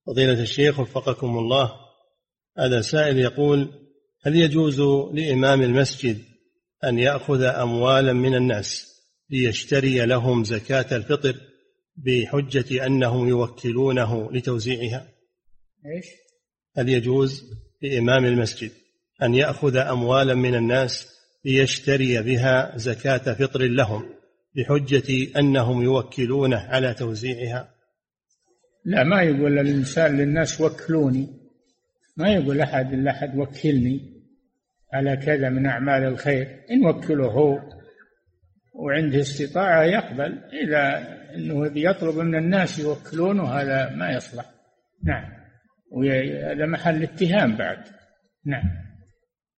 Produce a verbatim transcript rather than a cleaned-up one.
فضيلة الشيخ وفقكم الله، هذا سائل يقول: هل يجوز لإمام المسجد أن يأخذ أموالا من الناس ليشتري لهم زكاة الفطر بحجة أنهم يوكلونه لتوزيعها؟ إيش؟ هل يجوز لإمام المسجد أن يأخذ أموالا من الناس ليشتري بها زكاة فطر لهم بحجة أنهم يوكلونه على توزيعها؟ لا، ما يقول الإنسان للناس وكلوني، ما يقول أحد لأحد وكلني على كذا من أعمال الخير. إن وكله هو وعنده استطاعة يقبل، إذا أنه يطلب من الناس يوكلونه هذا ما يصلح. نعم، وهذا محل اتهام بعد. نعم.